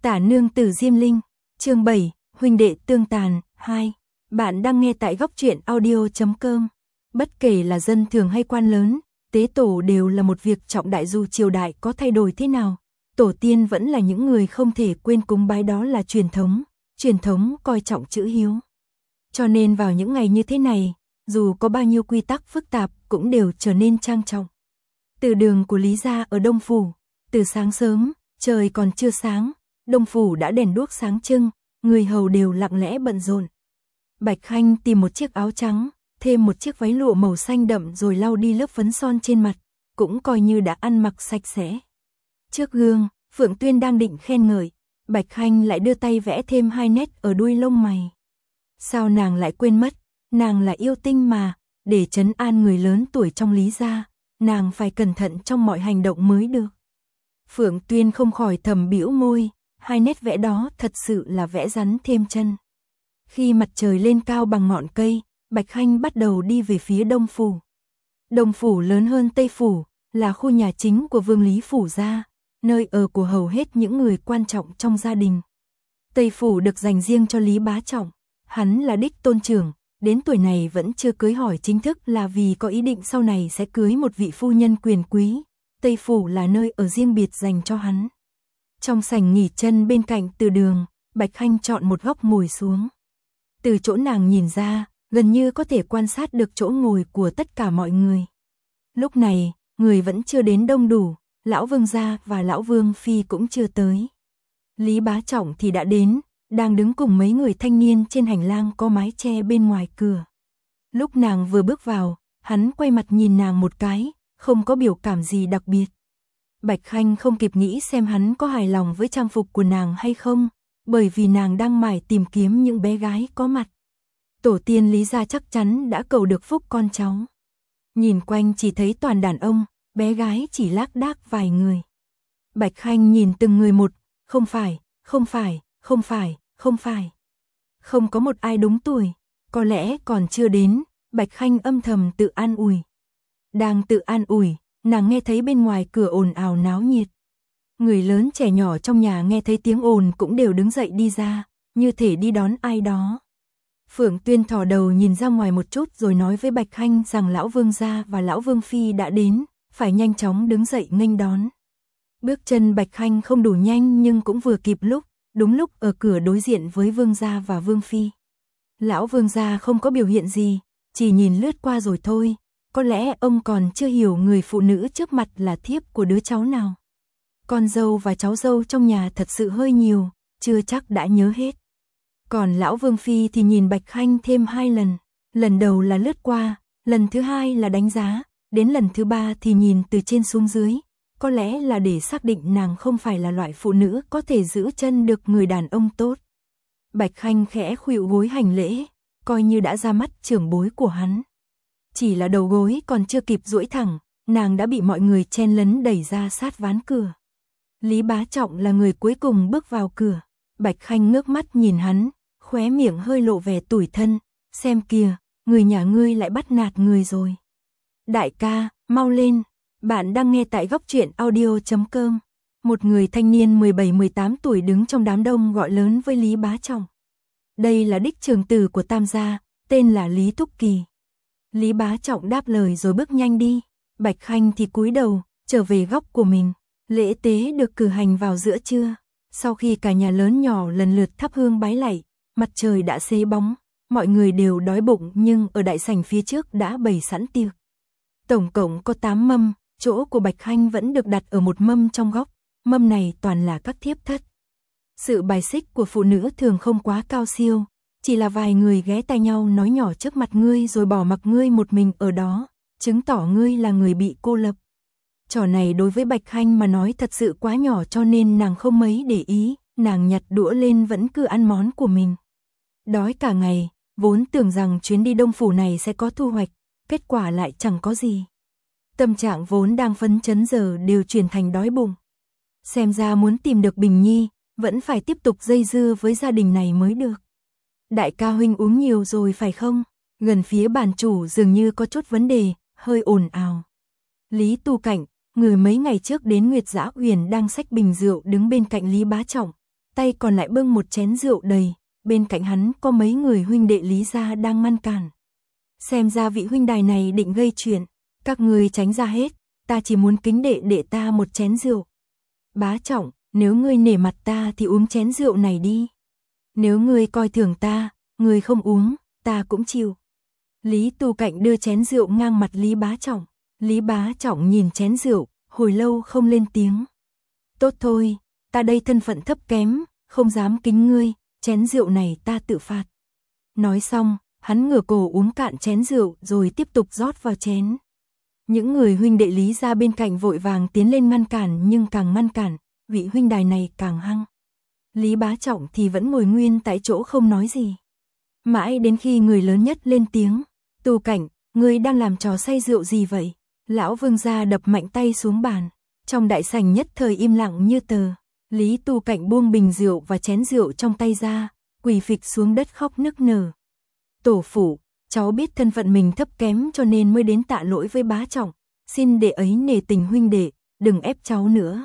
Tả nương tử Diêm Linh, chương 7, huynh đệ tương tàn, 2. Bạn đang nghe tại góc truyện audio.com. Bất kể là dân thường hay quan lớn, tế tổ đều là một việc trọng đại dù triều đại có thay đổi thế nào. Tổ tiên vẫn là những người không thể quên cúng bái, đó là truyền thống coi trọng chữ hiếu. Cho nên vào những ngày như thế này, dù có bao nhiêu quy tắc phức tạp cũng đều trở nên trang trọng. Từ đường của Lý gia ở Đông Phủ, từ sáng sớm, trời còn chưa sáng, Đông Phủ đã đèn đuốc sáng trưng, người hầu đều lặng lẽ bận rộn. Bạch Khanh tìm một chiếc áo trắng, thêm một chiếc váy lụa màu xanh đậm rồi lau đi lớp phấn son trên mặt, cũng coi như đã ăn mặc sạch sẽ. Trước gương, Phượng Tuyên đang định khen ngợi, Bạch Khanh lại đưa tay vẽ thêm 2 nét ở đuôi lông mày. Sao nàng lại quên mất, nàng là yêu tinh mà, để trấn an người lớn tuổi trong Lý gia, nàng phải cẩn thận trong mọi hành động mới được. Phượng Tuyên không khỏi thầm bĩu môi, 2 nét vẽ đó thật sự là vẽ rắn thêm chân. Khi mặt trời lên cao bằng ngọn cây, Bạch Khanh bắt đầu đi về phía Đông Phủ. Đông Phủ lớn hơn Tây Phủ, là khu nhà chính của Vương Lý Phủ gia, nơi ở của hầu hết những người quan trọng trong gia đình. Tây Phủ được dành riêng cho Lý Bá Trọng, hắn là đích tôn trưởng, đến tuổi này vẫn chưa cưới hỏi chính thức là vì có ý định sau này sẽ cưới một vị phu nhân quyền quý. Tây Phủ là nơi ở riêng biệt dành cho hắn. Trong sảnh nghỉ chân bên cạnh từ đường, Bạch Khanh chọn một góc ngồi xuống. Từ chỗ nàng nhìn ra, gần như có thể quan sát được chỗ ngồi của tất cả mọi người. Lúc này, người vẫn chưa đến đông đủ, lão Vương gia và lão Vương phi cũng chưa tới. Lý Bá Trọng thì đã đến, đang đứng cùng mấy người thanh niên trên hành lang có mái che bên ngoài cửa. Lúc nàng vừa bước vào, hắn quay mặt nhìn nàng một cái, không có biểu cảm gì đặc biệt. Bạch Khanh không kịp nghĩ xem hắn có hài lòng với trang phục của nàng hay không, bởi vì nàng đang mải tìm kiếm những bé gái có mặt. Tổ tiên Lý gia chắc chắn đã cầu được phúc con cháu. Nhìn quanh chỉ thấy toàn đàn ông, bé gái chỉ lác đác vài người. Bạch Khanh nhìn từng người một, không phải. Không có một ai đúng tuổi, có lẽ còn chưa đến, Bạch Khanh âm thầm tự an ủi. Đang tự an ủi, nàng nghe thấy bên ngoài cửa ồn ào náo nhiệt. Người lớn trẻ nhỏ trong nhà nghe thấy tiếng ồn cũng đều đứng dậy đi ra, như thể đi đón ai đó. Phượng Tuyên thò đầu nhìn ra ngoài một chút rồi nói với Bạch Khanh rằng lão Vương gia và lão Vương phi đã đến, phải nhanh chóng đứng dậy nghênh đón. Bước chân Bạch Khanh không đủ nhanh nhưng cũng vừa kịp lúc, đúng lúc ở cửa đối diện với Vương gia và Vương phi. Lão Vương gia không có biểu hiện gì, chỉ nhìn lướt qua rồi thôi, có lẽ ông còn chưa hiểu người phụ nữ trước mặt là thiếp của đứa cháu nào. Con dâu và cháu dâu trong nhà thật sự hơi nhiều, chưa chắc đã nhớ hết. Còn lão Vương phi thì nhìn Bạch Khanh thêm 2 lần, lần đầu là lướt qua, lần thứ 2 là đánh giá, đến lần thứ 3 thì nhìn từ trên xuống dưới. Có lẽ là để xác định nàng không phải là loại phụ nữ có thể giữ chân được người đàn ông tốt. Bạch Khanh khẽ khuỵu gối hành lễ, coi như đã ra mắt trưởng bối của hắn. Chỉ là đầu gối còn chưa kịp duỗi thẳng, nàng đã bị mọi người chen lấn đẩy ra sát ván cửa. Lý Bá Trọng là người cuối cùng bước vào cửa. Bạch Khanh ngước mắt nhìn hắn, khóe miệng hơi lộ vẻ tủi thân. Xem kìa, người nhà ngươi lại bắt nạt người rồi. Đại ca, mau lên. Bạn đang nghe tại góc truyện audio.com. Một người thanh niên 17-18 tuổi đứng trong đám đông gọi lớn với Lý Bá Trọng. Đây là đích trưởng tử của Tam gia, tên là Lý Thúc Kỳ. Lý Bá Trọng đáp lời rồi bước nhanh đi. Bạch Khanh thì cúi đầu, trở về góc của mình. Lễ tế được cử hành vào giữa trưa. Sau khi cả nhà lớn nhỏ lần lượt thắp hương bái lạy, mặt trời đã xế bóng. Mọi người đều đói bụng nhưng ở đại sảnh phía trước đã bày sẵn tiệc. Tổng cộng có 8 mâm. Chỗ của Bạch Khanh vẫn được đặt ở một mâm trong góc, mâm này toàn là các thiếp thất. Sự bài xích của phụ nữ thường không quá cao siêu, chỉ là vài người ghé tai nhau nói nhỏ trước mặt ngươi rồi bỏ mặc ngươi một mình ở đó, chứng tỏ ngươi là người bị cô lập. Trò này đối với Bạch Khanh mà nói thật sự quá nhỏ cho nên nàng không mấy để ý, nàng nhặt đũa lên vẫn cứ ăn món của mình. Đói cả ngày, vốn tưởng rằng chuyến đi Đông Phủ này sẽ có thu hoạch, kết quả lại chẳng có gì. Tâm trạng vốn đang phấn chấn giờ đều chuyển thành đói bụng. Xem ra muốn tìm được Bình Nhi, vẫn phải tiếp tục dây dưa với gia đình này mới được. Đại ca huynh uống nhiều rồi phải không? Gần phía bàn chủ dường như có chút vấn đề, hơi ồn ào. Lý Tu Cảnh, người mấy ngày trước đến Nguyệt Dã Uyển đang xách bình rượu đứng bên cạnh Lý Bá Trọng, tay còn lại bưng một chén rượu đầy, bên cạnh hắn có mấy người huynh đệ Lý gia đang ngăn cản. Xem ra vị huynh đài này định gây chuyện, các người tránh ra hết, ta chỉ muốn kính đệ ta một chén rượu. Bá Trọng, nếu ngươi nể mặt ta thì uống chén rượu này đi. Nếu ngươi coi thường ta, ngươi không uống, ta cũng chịu. Lý Tu Cạnh đưa chén rượu ngang mặt Lý Bá Trọng. Lý Bá Trọng nhìn chén rượu, hồi lâu không lên tiếng. Tốt thôi, ta đây thân phận thấp kém, không dám kính ngươi, chén rượu này ta tự phạt. Nói xong, hắn ngửa cổ uống cạn chén rượu rồi tiếp tục rót vào chén. Những người huynh đệ Lý gia bên cạnh vội vàng tiến lên ngăn cản, nhưng càng ngăn cản, vị huynh đài này càng hăng. Lý Bá Trọng thì vẫn ngồi nguyên tại chỗ không nói gì. Mãi đến khi người lớn nhất lên tiếng, Tu Cảnh, ngươi đang làm trò say rượu gì vậy? Lão Vương gia đập mạnh tay xuống bàn, trong đại sảnh nhất thời im lặng như tờ. Lý Tu Cảnh buông bình rượu và chén rượu trong tay ra, quỳ phịch xuống đất khóc nức nở. Tổ phụ, cháu biết thân phận mình thấp kém cho nên mới đến tạ lỗi với Bá Trọng, xin đệ ấy nể tình huynh đệ, đừng ép cháu nữa.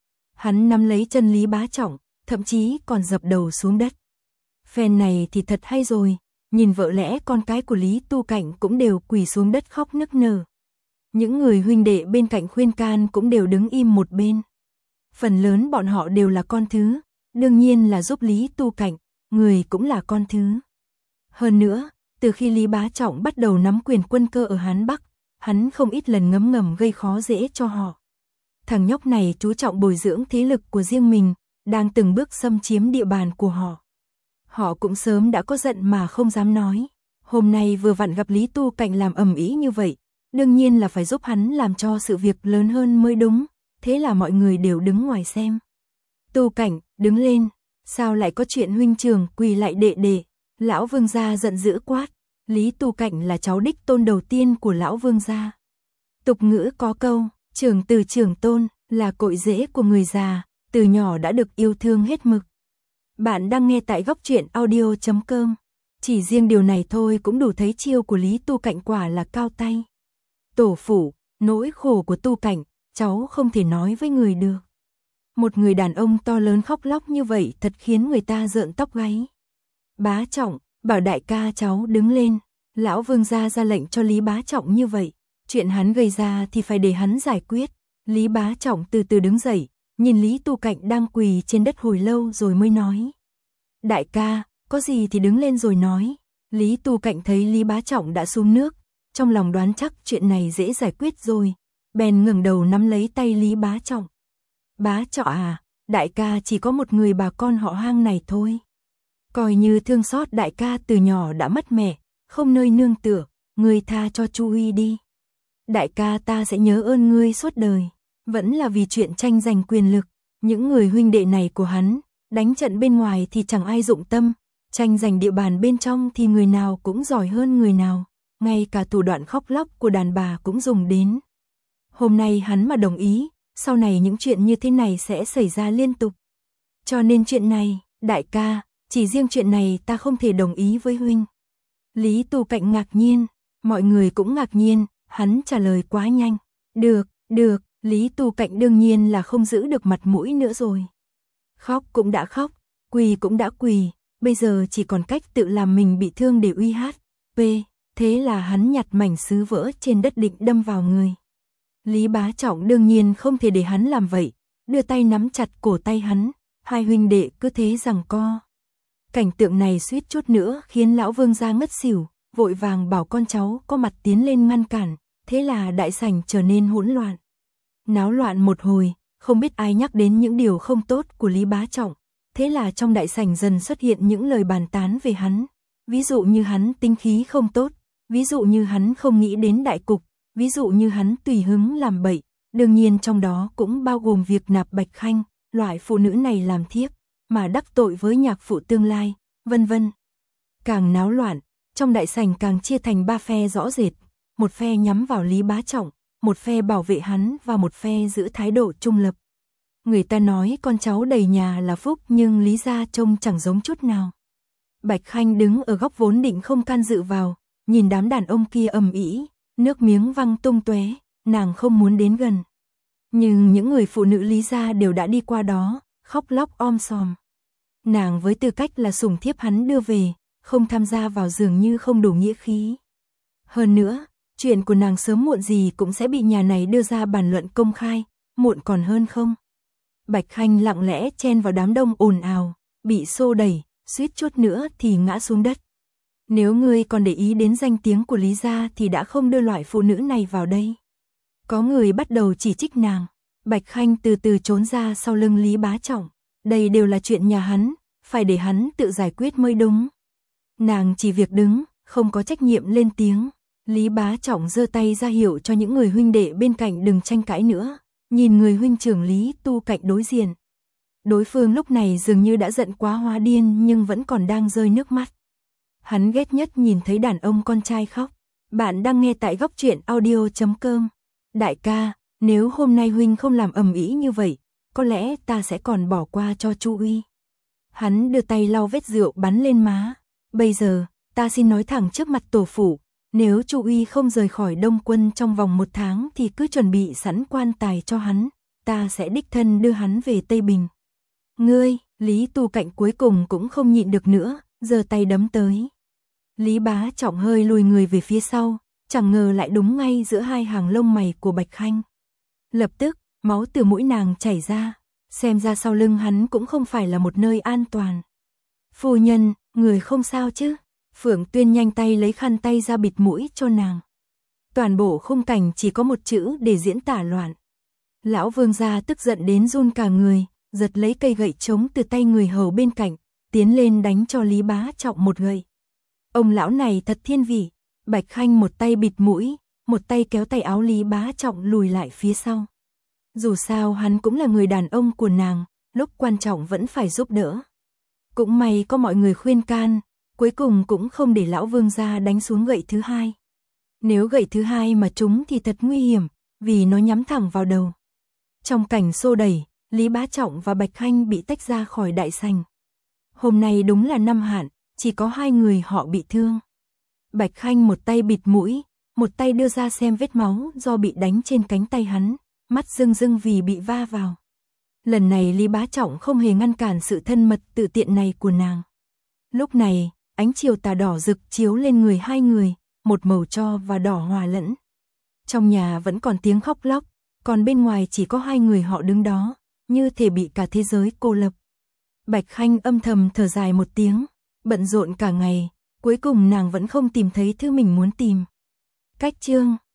Hắn nắm lấy chân Lý Bá Trọng, thậm chí còn dập đầu xuống đất. Phen này thì thật hay rồi, nhìn vợ lẽ con cái của Lý Tu Cảnh cũng đều quỳ xuống đất khóc nức nở. Những người huynh đệ bên cạnh khuyên can cũng đều đứng im một bên. Phần lớn bọn họ đều là con thứ, đương nhiên là giúp Lý Tu Cảnh, người cũng là con thứ. Hơn nữa, từ khi Lý Bá Trọng bắt đầu nắm quyền quân cơ ở Hán Bắc, hắn không ít lần ngấm ngầm gây khó dễ cho họ. Thằng nhóc này chú trọng bồi dưỡng thế lực của riêng mình, đang từng bước xâm chiếm địa bàn của họ. Họ cũng sớm đã có giận mà không dám nói. Hôm nay vừa vặn gặp Lý Tu Cảnh làm ầm ĩ như vậy, đương nhiên là phải giúp hắn làm cho sự việc lớn hơn mới đúng. Thế là mọi người đều đứng ngoài xem. Tu Cảnh, đứng lên, sao lại có chuyện huynh trưởng quỳ lại đệ? Lão Vương gia giận dữ quát. Lý Tu Cảnh là cháu đích tôn đầu tiên của lão Vương gia. Tục ngữ có câu, trưởng từ trưởng tôn, là cội rễ của người già, từ nhỏ đã được yêu thương hết mực. Bạn đang nghe tại Góc Truyện Audio.com. Chỉ riêng điều này thôi cũng đủ thấy chiêu của Lý Tu Cảnh quả là cao tay. Tổ phụ, nỗi khổ của Tu Cảnh, cháu không thể nói với người được. Một người đàn ông to lớn khóc lóc như vậy thật khiến người ta rợn tóc gáy. Bá Trọng, bảo đại ca cháu đứng lên. Lão Vương gia ra lệnh cho Lý Bá Trọng như vậy. Chuyện hắn gây ra thì phải để hắn giải quyết. Lý Bá Trọng từ từ đứng dậy, nhìn Lý Tu Cảnh đang quỳ trên đất hồi lâu rồi mới nói. Đại ca, có gì thì đứng lên rồi nói. Lý Tu Cảnh thấy Lý Bá Trọng đã xuống nước, trong lòng đoán chắc chuyện này dễ giải quyết rồi. Bèn ngẩng đầu nắm lấy tay Lý Bá Trọng. Bá Trọng à, đại ca chỉ có một người bà con họ Hang này thôi. Coi như thương xót đại ca từ nhỏ đã mất mẹ, không nơi nương tựa, ngươi tha cho Chu Huy đi. Đại ca ta sẽ nhớ ơn ngươi suốt đời. Vẫn là vì chuyện tranh giành quyền lực, những người huynh đệ này của hắn, đánh trận bên ngoài thì chẳng ai dụng tâm, tranh giành địa bàn bên trong thì người nào cũng giỏi hơn người nào, ngay cả thủ đoạn khóc lóc của đàn bà cũng dùng đến. Hôm nay hắn mà đồng ý, sau này những chuyện như thế này sẽ xảy ra liên tục. Cho nên chuyện này, đại ca, chỉ riêng chuyện này ta không thể đồng ý với huynh. Lý Tu Cảnh ngạc nhiên, mọi người cũng ngạc nhiên, hắn trả lời quá nhanh. Được, Lý Tu Cảnh đương nhiên là không giữ được mặt mũi nữa rồi. Khóc cũng đã khóc, quỳ cũng đã quỳ, bây giờ chỉ còn cách tự làm mình bị thương để uy hát. Thế là hắn nhặt mảnh sứ vỡ trên đất định đâm vào người. Lý Bá Trọng đương nhiên không thể để hắn làm vậy, đưa tay nắm chặt cổ tay hắn, hai huynh đệ cứ thế giằng co. Cảnh tượng này suýt chút nữa khiến lão Vương gia ngất xỉu, vội vàng bảo con cháu có mặt tiến lên ngăn cản, thế là đại sảnh trở nên hỗn loạn. Náo loạn một hồi, không biết ai nhắc đến những điều không tốt của Lý Bá Trọng, thế là trong đại sảnh dần xuất hiện những lời bàn tán về hắn, ví dụ như hắn tính khí không tốt, ví dụ như hắn không nghĩ đến đại cục, ví dụ như hắn tùy hứng làm bậy, đương nhiên trong đó cũng bao gồm việc nạp Bạch Khanh, loại phụ nữ này làm thiếp, mà đắc tội với nhạc phụ tương lai, vân vân. Càng náo loạn, trong đại sảnh càng chia thành ba phe rõ rệt, một phe nhắm vào Lý Bá Trọng, một phe bảo vệ hắn và một phe giữ thái độ trung lập. Người ta nói con cháu đầy nhà là phúc nhưng Lý gia trông chẳng giống chút nào. Bạch Khanh đứng ở góc vốn định không can dự vào, nhìn đám đàn ông kia ầm ĩ, nước miếng văng tung tóe, nàng không muốn đến gần. Nhưng những người phụ nữ Lý gia đều đã đi qua đó, khóc lóc om sòm. Nàng với tư cách là sủng thiếp hắn đưa về, không tham gia vào dường như không đủ nghĩa khí. Hơn nữa, chuyện của nàng sớm muộn gì cũng sẽ bị nhà này đưa ra bàn luận công khai, muộn còn hơn không. Bạch Khanh lặng lẽ chen vào đám đông ồn ào, bị xô đẩy, suýt chút nữa thì ngã xuống đất. Nếu ngươi còn để ý đến danh tiếng của Lý gia thì đã không đưa loại phụ nữ này vào đây. Có người bắt đầu chỉ trích nàng. Bạch Khanh từ từ trốn ra sau lưng Lý Bá Trọng. Đây đều là chuyện nhà hắn, phải để hắn tự giải quyết mới đúng. Nàng chỉ việc đứng, không có trách nhiệm lên tiếng. Lý Bá Trọng giơ tay ra hiệu cho những người huynh đệ bên cạnh đừng tranh cãi nữa, nhìn người huynh trưởng Lý Tu cạnh đối diện. Đối phương lúc này dường như đã giận quá hóa điên nhưng vẫn còn đang rơi nước mắt. Hắn ghét nhất nhìn thấy đàn ông con trai khóc. Bạn đang nghe tại góc truyện audio.com. Đại ca, nếu hôm nay huynh không làm ầm ĩ như vậy, có lẽ ta sẽ còn bỏ qua cho Chu Uy. Hắn đưa tay lau vết rượu bắn lên má. Bây giờ, ta xin nói thẳng trước mặt tổ phụ, nếu Chu Uy không rời khỏi Đông Quân trong vòng 1 tháng thì cứ chuẩn bị sẵn quan tài cho hắn, ta sẽ đích thân đưa hắn về Tây Bình. Ngươi, Lý Tu Cạnh cuối cùng cũng không nhịn được nữa, giơ tay đấm tới. Lý Bá Trọng hơi lùi người về phía sau, chẳng ngờ lại đúng ngay giữa hai hàng lông mày của Bạch Khanh. Lập tức, máu từ mũi nàng chảy ra, xem ra sau lưng hắn cũng không phải là một nơi an toàn. Phu nhân, người không sao chứ? Phượng Tuyên nhanh tay lấy khăn tay ra bịt mũi cho nàng. Toàn bộ khung cảnh chỉ có một chữ để diễn tả loạn. Lão Vương gia tức giận đến run cả người, giật lấy cây gậy trống từ tay người hầu bên cạnh, tiến lên đánh cho Lý Bá Trọng một gậy. Ông lão này thật thiên vị. Bạch Khanh một tay bịt mũi, một tay kéo tay áo Lý Bá Trọng lùi lại phía sau. Dù sao hắn cũng là người đàn ông của nàng, lúc quan trọng vẫn phải giúp đỡ. Cũng may có mọi người khuyên can, cuối cùng cũng không để lão Vương gia đánh xuống gậy thứ hai. Nếu gậy thứ hai mà trúng thì thật nguy hiểm, vì nó nhắm thẳng vào đầu. Trong cảnh xô đẩy, Lý Bá Trọng và Bạch Khanh bị tách ra khỏi đại sảnh. Hôm nay đúng là năm hạn, chỉ có 2 người họ bị thương. Bạch Khanh một tay bịt mũi, một tay đưa ra xem vết máu do bị đánh trên cánh tay hắn, mắt rưng rưng vì bị va vào. Lần này Lý Bá Trọng không hề ngăn cản sự thân mật tự tiện này của nàng. Lúc này, ánh chiều tà đỏ rực chiếu lên người 2 người, một màu tro và đỏ hòa lẫn. Trong nhà vẫn còn tiếng khóc lóc, còn bên ngoài chỉ có 2 người họ đứng đó, như thể bị cả thế giới cô lập. Bạch Khanh âm thầm thở dài một tiếng, bận rộn cả ngày, cuối cùng nàng vẫn không tìm thấy thứ mình muốn tìm. Cách chương